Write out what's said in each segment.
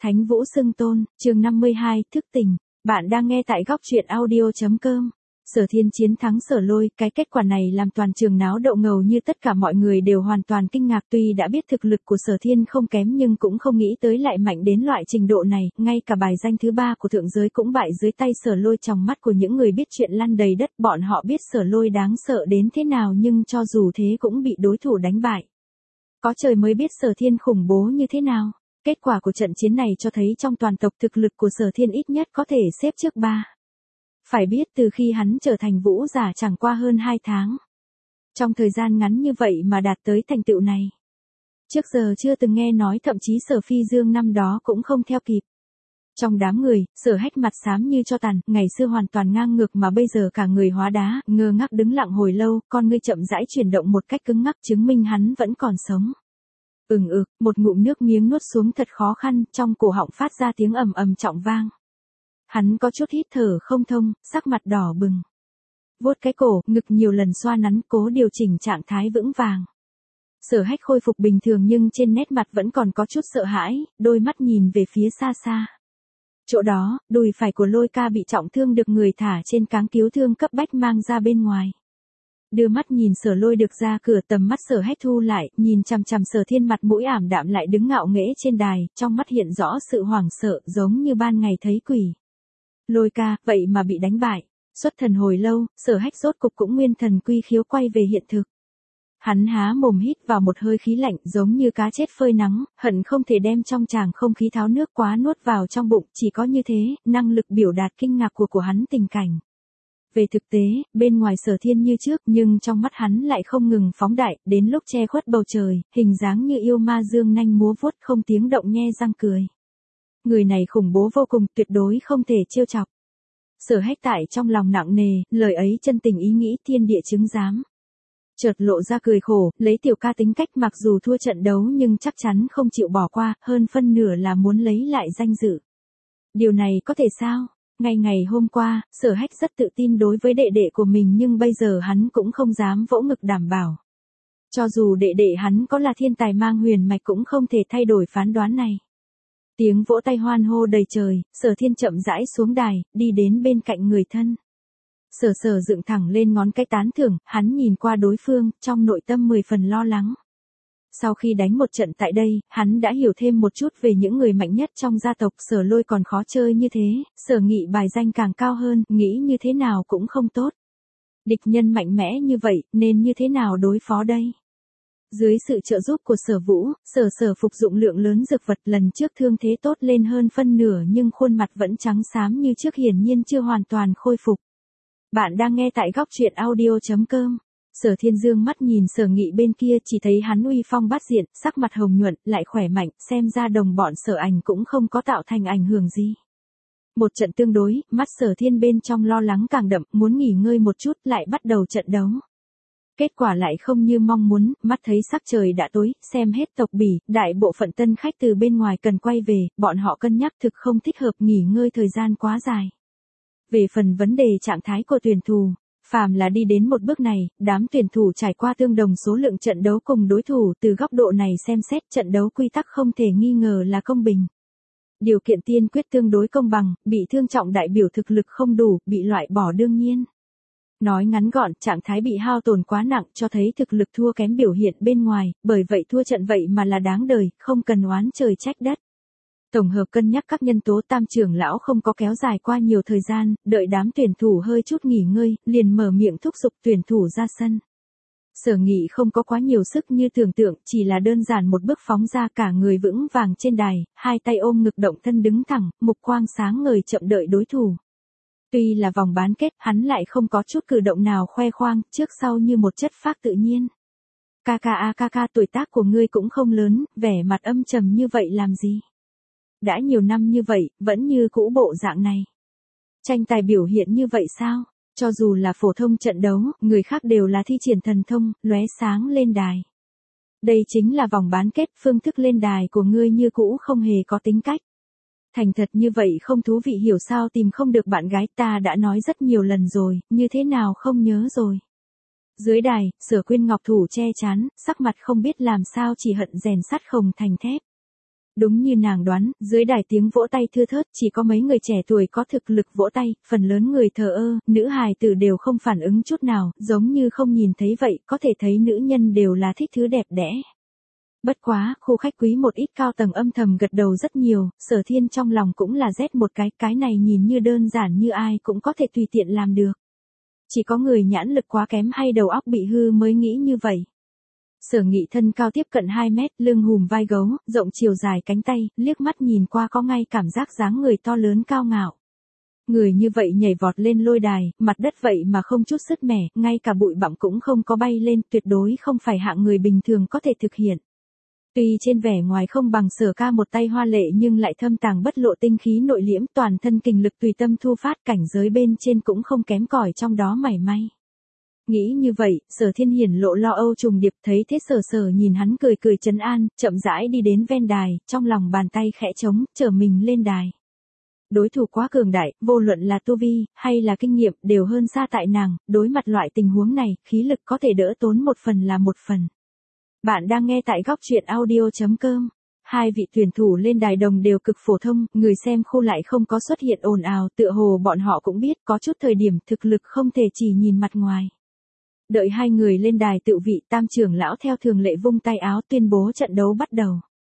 Thánh Vũ Xưng Tôn, chương 52, thức tỉnh. Bạn đang nghe tại góc truyện audio.com. Sở Thiên chiến thắng Sở Lôi, cái kết quả này làm toàn trường náo động ngầu như tất cả mọi người đều hoàn toàn kinh ngạc, tuy đã biết thực lực của Sở Thiên không kém nhưng cũng không nghĩ tới lại mạnh đến loại trình độ này, ngay cả bài danh thứ 3 của thượng giới cũng bại dưới tay Sở Lôi. Trong mắt của những người biết chuyện lăn đầy đất, bọn họ biết Sở Lôi đáng sợ đến thế nào nhưng cho dù thế cũng bị đối thủ đánh bại. Có trời mới biết Sở Thiên khủng bố như thế nào. Kết quả của trận chiến này cho thấy trong toàn tộc thực lực của Sở Thiên ít nhất có thể xếp trước 3. Phải biết từ khi hắn trở thành vũ giả chẳng qua hơn 2 tháng. Trong thời gian ngắn như vậy mà đạt tới thành tựu này. Trước giờ chưa từng nghe nói, thậm chí Sở Phi Dương năm đó cũng không theo kịp. Trong đám người, Sở Hách mặt xám như tro tàn, ngày xưa hoàn toàn ngang ngược mà bây giờ cả người hóa đá, ngơ ngác đứng lặng hồi lâu, con ngươi chậm rãi chuyển động một cách cứng ngắc chứng minh hắn vẫn còn sống. Một ngụm nước miếng nuốt xuống thật khó khăn, trong cổ họng phát ra tiếng ầm ầm trọng vang. Hắn có chút hít thở không thông, sắc mặt đỏ bừng. Vuốt cái cổ, ngực nhiều lần xoa nắn, cố điều chỉnh trạng thái vững vàng. Sở Hách khôi phục bình thường nhưng trên nét mặt vẫn còn có chút sợ hãi, đôi mắt nhìn về phía xa xa. Chỗ đó, đùi phải của Lôi Ca bị trọng thương được người thả trên cáng cứu thương cấp bách mang ra bên ngoài. Đưa mắt nhìn Sở Lôi được ra cửa, tầm mắt Sở Hách thu lại, nhìn chằm chằm Sở Thiên, mặt mũi ảm đạm lại đứng ngạo nghễ trên đài, trong mắt hiện rõ sự hoảng sợ, giống như ban ngày thấy quỷ. Lôi Ca, vậy mà bị đánh bại. Xuất thần hồi lâu, Sở Hách rốt cục cũng nguyên thần quy khiếu quay về hiện thực. Hắn há mồm hít vào một hơi khí lạnh, giống như cá chết phơi nắng, hận không thể đem trong tràng không khí tháo nước quá nuốt vào trong bụng, chỉ có như thế, năng lực biểu đạt kinh ngạc của hắn tình cảnh. Về thực tế, bên ngoài Sở Thiên như trước nhưng trong mắt hắn lại không ngừng phóng đại, đến lúc che khuất bầu trời, hình dáng như yêu ma dương nanh múa vuốt không tiếng động nhe răng cười. Người này khủng bố vô cùng, tuyệt đối không thể trêu chọc. Sở Hách tại trong lòng nặng nề, lời ấy chân tình ý nghĩ thiên địa chứng giám. Chợt lộ ra cười khổ, lấy tiểu ca tính cách mặc dù thua trận đấu nhưng chắc chắn không chịu bỏ qua, hơn phân nửa là muốn lấy lại danh dự. Điều này có thể sao? Ngày hôm qua, Sở Hách rất tự tin đối với đệ đệ của mình nhưng bây giờ hắn cũng không dám vỗ ngực đảm bảo. Cho dù đệ đệ hắn có là thiên tài mang huyền mạch cũng không thể thay đổi phán đoán này. Tiếng vỗ tay hoan hô đầy trời, Sở Thiên chậm rãi xuống đài, đi đến bên cạnh người thân. Sở dựng thẳng lên ngón cái tán thưởng, hắn nhìn qua đối phương, trong nội tâm 10 phần lo lắng. Sau khi đánh một trận tại đây, hắn đã hiểu thêm một chút về những người mạnh nhất trong gia tộc. Sở Lôi còn khó chơi như thế, Sở Nghị bài danh càng cao hơn, nghĩ như thế nào cũng không tốt. Địch nhân mạnh mẽ như vậy, nên như thế nào đối phó đây? Dưới sự trợ giúp của Sở Vũ, Sở phục dụng lượng lớn dược vật, lần trước thương thế tốt lên hơn phân nửa nhưng khuôn mặt vẫn trắng xám như trước, hiển nhiên chưa hoàn toàn khôi phục. Bạn đang nghe tại góc truyện audio.com. Sở Thiên dương mắt nhìn Sở Nghị bên kia, chỉ thấy hắn uy phong bát diện, sắc mặt hồng nhuận, lại khỏe mạnh, xem ra đồng bọn Sở Ảnh cũng không có tạo thành ảnh hưởng gì. Một trận tương đối, mắt Sở Thiên bên trong lo lắng càng đậm, muốn nghỉ ngơi một chút, lại bắt đầu trận đấu. Kết quả lại không như mong muốn, mắt thấy sắc trời đã tối, xem hết tộc Bỉ, đại bộ phận tân khách từ bên ngoài cần quay về, bọn họ cân nhắc thực không thích hợp nghỉ ngơi thời gian quá dài. Về phần vấn đề trạng thái của tuyển thủ, phàm là đi đến một bước này, đám tuyển thủ trải qua tương đồng số lượng trận đấu cùng đối thủ, từ góc độ này xem xét trận đấu quy tắc không thể nghi ngờ là công bình. Điều kiện tiên quyết tương đối công bằng, bị thương trọng đại biểu thực lực không đủ, bị loại bỏ đương nhiên. Nói ngắn gọn, trạng thái bị hao tổn quá nặng cho thấy thực lực thua kém biểu hiện bên ngoài, bởi vậy thua trận vậy mà là đáng đời, không cần oán trời trách đất. Tổng hợp cân nhắc các nhân tố, Tam trưởng lão không có kéo dài qua nhiều thời gian, đợi đám tuyển thủ hơi chút nghỉ ngơi, liền mở miệng thúc giục tuyển thủ ra sân. Sở Nghị không có quá nhiều sức như tưởng tượng, chỉ là đơn giản một bước phóng ra, cả người vững vàng trên đài, hai tay ôm ngực động thân đứng thẳng, mục quang sáng ngời chậm đợi đối thủ. Tuy là vòng bán kết, hắn lại không có chút cử động nào khoe khoang, trước sau như một chất phác tự nhiên. Ca, tuổi tác của ngươi cũng không lớn, vẻ mặt âm trầm như vậy làm gì? Đã nhiều năm như vậy, vẫn như cũ bộ dạng này. Tranh tài biểu hiện như vậy sao? Cho dù là phổ thông trận đấu, người khác đều là thi triển thần thông, lóe sáng lên đài. Đây chính là vòng bán kết, phương thức lên đài của ngươi như cũ không hề có tính cách. Thành thật như vậy không thú vị, hiểu sao tìm không được bạn gái, ta đã nói rất nhiều lần rồi, như thế nào không nhớ rồi. Dưới đài, Sở Quyên Ngọc thủ che chán, sắc mặt không biết làm sao, chỉ hận rèn sắt không thành thép. Đúng như nàng đoán, dưới đài tiếng vỗ tay thưa thớt, chỉ có mấy người trẻ tuổi có thực lực vỗ tay, phần lớn người thờ ơ, nữ hài tử đều không phản ứng chút nào, giống như không nhìn thấy vậy, có thể thấy nữ nhân đều là thích thứ đẹp đẽ. Bất quá, khu khách quý một ít cao tầng âm thầm gật đầu rất nhiều, Sở Thiên trong lòng cũng là rét một cái này nhìn như đơn giản như ai cũng có thể tùy tiện làm được. Chỉ có người nhãn lực quá kém hay đầu óc bị hư mới nghĩ như vậy. Sở Nghị thân cao tiếp cận 2 mét, lưng hùm vai gấu, rộng chiều dài cánh tay, liếc mắt nhìn qua có ngay cảm giác dáng người to lớn cao ngạo. Người như vậy nhảy vọt lên lôi đài, mặt đất vậy mà không chút sứt mẻ, ngay cả bụi bặm cũng không có bay lên, tuyệt đối không phải hạng người bình thường có thể thực hiện. Tuy trên vẻ ngoài không bằng Sở Ca một tay hoa lệ nhưng lại thâm tàng bất lộ tinh khí nội liễm, toàn thân kình lực tùy tâm thu phát, cảnh giới bên trên cũng không kém cỏi trong đó mảy may. Nghĩ như vậy, Sở Thiên hiển lộ lo âu trùng điệp, thấy thế Sở nhìn hắn cười cười trấn an, chậm rãi đi đến ven đài, trong lòng bàn tay khẽ trống, chở mình lên đài. Đối thủ quá cường đại, vô luận là tu vi, hay là kinh nghiệm, đều hơn xa tại nàng, đối mặt loại tình huống này, khí lực có thể đỡ tốn một phần là một phần. Bạn đang nghe tại góc truyện audio.com. Hai vị tuyển thủ lên đài đồng đều cực phổ thông, người xem khu lại không có xuất hiện ồn ào, tựa hồ bọn họ cũng biết có chút thời điểm thực lực không thể chỉ nhìn mặt ngoài. Đợi hai người lên đài tự vị, Tam trưởng lão theo thường lệ vung tay áo tuyên bố trận đấu bắt đầu.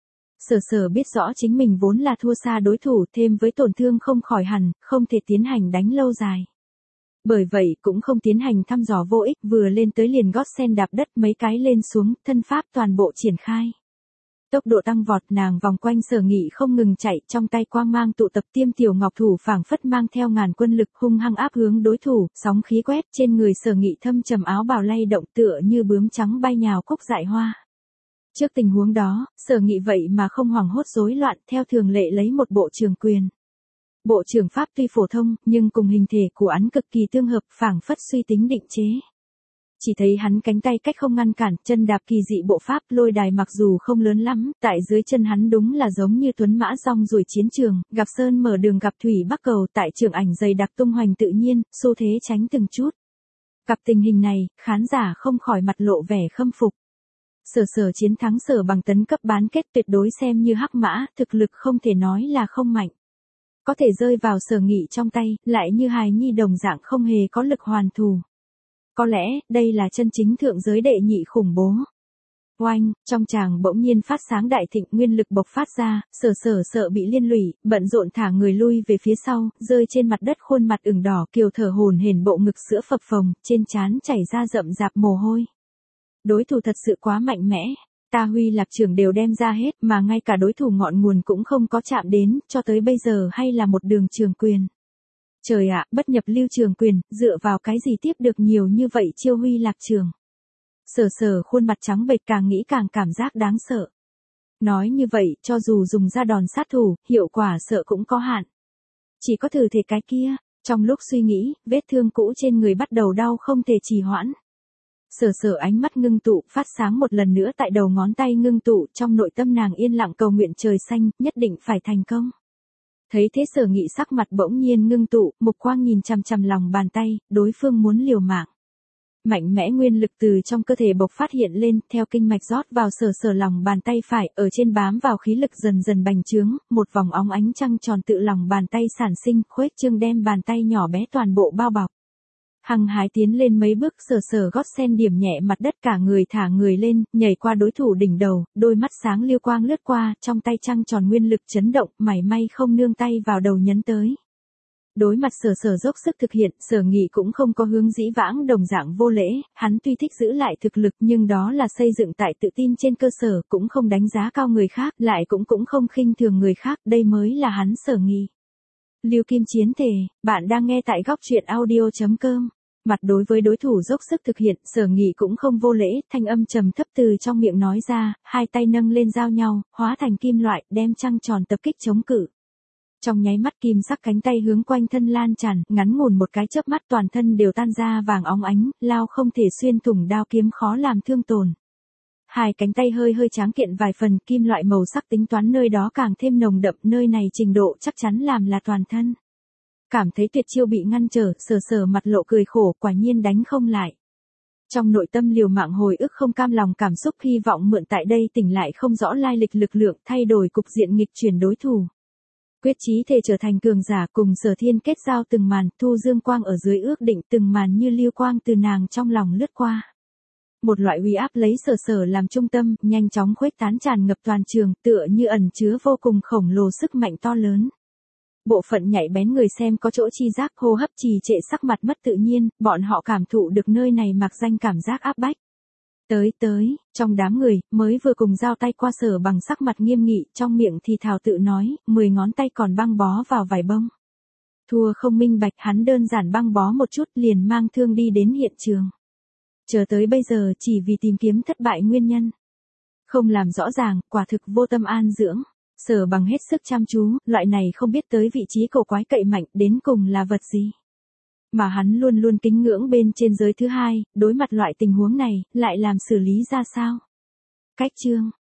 Sở biết rõ chính mình vốn là thua xa đối thủ, thêm với tổn thương không khỏi hẳn, không thể tiến hành đánh lâu dài. Bởi vậy cũng không tiến hành thăm dò vô ích, vừa lên tới liền gót sen đạp đất mấy cái lên xuống, thân pháp toàn bộ triển khai. Tốc độ tăng vọt, nàng vòng quanh Sở Nghị không ngừng chạy, trong tay quang mang tụ tập, tiêm tiểu ngọc thủ phảng phất mang theo ngàn quân lực hung hăng áp hướng đối thủ, sóng khí quét, trên người Sở Nghị thâm trầm áo bào lay động tựa như bướm trắng bay nhào cúc dại hoa. Trước tình huống đó, Sở Nghị vậy mà không hoảng hốt rối loạn, theo thường lệ lấy một bộ trường quyền. Bộ trường pháp tuy phổ thông, nhưng cùng hình thể của hắn cực kỳ tương hợp, phảng phất suy tính định chế. Chỉ thấy hắn cánh tay cách không ngăn cản, chân đạp kỳ dị bộ pháp, lôi đài mặc dù không lớn lắm, tại dưới chân hắn đúng là giống như tuấn mã rong ruổi chiến trường, gặp sơn mở đường gặp thủy bắc cầu, tại trường ảnh dày đặc tung hoành tự nhiên, xu thế tránh từng chút. Gặp tình hình này, khán giả không khỏi mặt lộ vẻ khâm phục. Sở chiến thắng Sở Bằng tấn cấp bán kết tuyệt đối xem như hắc mã, thực lực không thể nói là không mạnh. Có thể rơi vào Sở Nghị trong tay, lại như hài nhi đồng dạng không hề có lực hoàn thù. Có lẽ, đây là chân chính thượng giới đệ nhị khủng bố. Oanh, trong tràng bỗng nhiên phát sáng đại thịnh, nguyên lực bộc phát ra, sợ bị liên lụy, bận rộn thả người lui về phía sau, rơi trên mặt đất khuôn mặt ửng đỏ, kiều thở hổn hển, bộ ngực sữa phập phồng, trên trán chảy ra rậm rạp mồ hôi. Đối thủ thật sự quá mạnh mẽ, ta huy lập trường đều đem ra hết, mà ngay cả đối thủ ngọn nguồn cũng không có chạm đến, cho tới bây giờ hay là một đường trường quyền. Trời ạ, bất nhập lưu trường quyền, dựa vào cái gì tiếp được nhiều như vậy chiêu huy lạc trường. Sở khuôn mặt trắng bệch, càng nghĩ càng cảm giác đáng sợ. Nói như vậy, cho dù dùng ra đòn sát thủ, hiệu quả sợ cũng có hạn. Chỉ có thử thể cái kia, trong lúc suy nghĩ, vết thương cũ trên người bắt đầu đau không thể trì hoãn. Sở ánh mắt ngưng tụ, phát sáng một lần nữa tại đầu ngón tay ngưng tụ, trong nội tâm nàng yên lặng cầu nguyện trời xanh, nhất định phải thành công. Thấy thế Sở Nghị sắc mặt bỗng nhiên ngưng tụ, mục quang nhìn chằm chằm lòng bàn tay, đối phương muốn liều mạng. Mạnh mẽ nguyên lực từ trong cơ thể bộc phát hiện lên, theo kinh mạch rót vào sở lòng bàn tay phải, ở trên bám vào khí lực dần dần bành trướng, một vòng óng ánh trăng tròn tự lòng bàn tay sản sinh, khuếch trương đem bàn tay nhỏ bé toàn bộ bao bọc. Hằng hái tiến lên mấy bước, sở gót sen điểm nhẹ mặt đất, cả người thả người lên, nhảy qua đối thủ đỉnh đầu, đôi mắt sáng lưu quang lướt qua, trong tay trăng tròn nguyên lực chấn động, mảy may không nương tay vào đầu nhấn tới. Đối mặt sở dốc sức thực hiện, Sở Nghị cũng không có hướng dĩ vãng đồng dạng vô lễ, hắn tuy thích giữ lại thực lực nhưng đó là xây dựng tại tự tin trên cơ sở, cũng không đánh giá cao người khác, lại cũng không khinh thường người khác, đây mới là hắn Sở Nghị. Lưu Kim Chiến thể, bạn đang nghe tại góc truyện audio.com. Mặt đối với đối thủ dốc sức thực hiện, Sở Nghị cũng không vô lễ, thanh âm trầm thấp từ trong miệng nói ra, hai tay nâng lên giao nhau, hóa thành kim loại, đem trăng tròn tập kích chống cự. Trong nháy mắt kim sắc cánh tay hướng quanh thân lan tràn, ngắn ngủn một cái chớp mắt toàn thân đều tan ra vàng óng ánh, lao không thể xuyên thủng, đao kiếm khó làm thương tổn. Hai cánh tay hơi tráng kiện vài phần, kim loại màu sắc tính toán nơi đó càng thêm nồng đậm, nơi này trình độ chắc chắn làm là toàn thân. Cảm thấy tuyệt chiêu bị ngăn trở, sở mặt lộ cười khổ, quả nhiên đánh không lại. Trong nội tâm liều mạng hồi ức không cam lòng cảm xúc hy vọng mượn tại đây tỉnh lại không rõ lai lịch lực lượng thay đổi cục diện nghịch chuyển đối thủ. Quyết chí thề trở thành cường giả cùng Sở Thiên kết giao từng màn, Thu Dương Quang ở dưới ước định từng màn như lưu quang từ nàng trong lòng lướt qua. Một loại uy áp lấy Sở Sở làm trung tâm, nhanh chóng khuếch tán tràn ngập toàn trường, tựa như ẩn chứa vô cùng khổng lồ sức mạnh to lớn. Bộ phận nhạy bén người xem có chỗ chi giác hô hấp trì trệ sắc mặt mất tự nhiên, bọn họ cảm thụ được nơi này mặc danh cảm giác áp bách. Tới, trong đám người, mới vừa cùng giao tay qua Sở Bằng sắc mặt nghiêm nghị, trong miệng thì thào tự nói, 10 ngón tay còn băng bó vào vải bông. Thua không minh bạch, hắn đơn giản băng bó một chút liền mang thương đi đến hiện trường. Chờ tới bây giờ chỉ vì tìm kiếm thất bại nguyên nhân. Không làm rõ ràng, quả thực vô tâm an dưỡng. Sở Bằng hết sức chăm chú, loại này không biết tới vị trí cổ quái cậy mạnh đến cùng là vật gì. Mà hắn luôn luôn kính ngưỡng bên trên giới thứ hai, đối mặt loại tình huống này, lại làm xử lý ra sao? Cách chương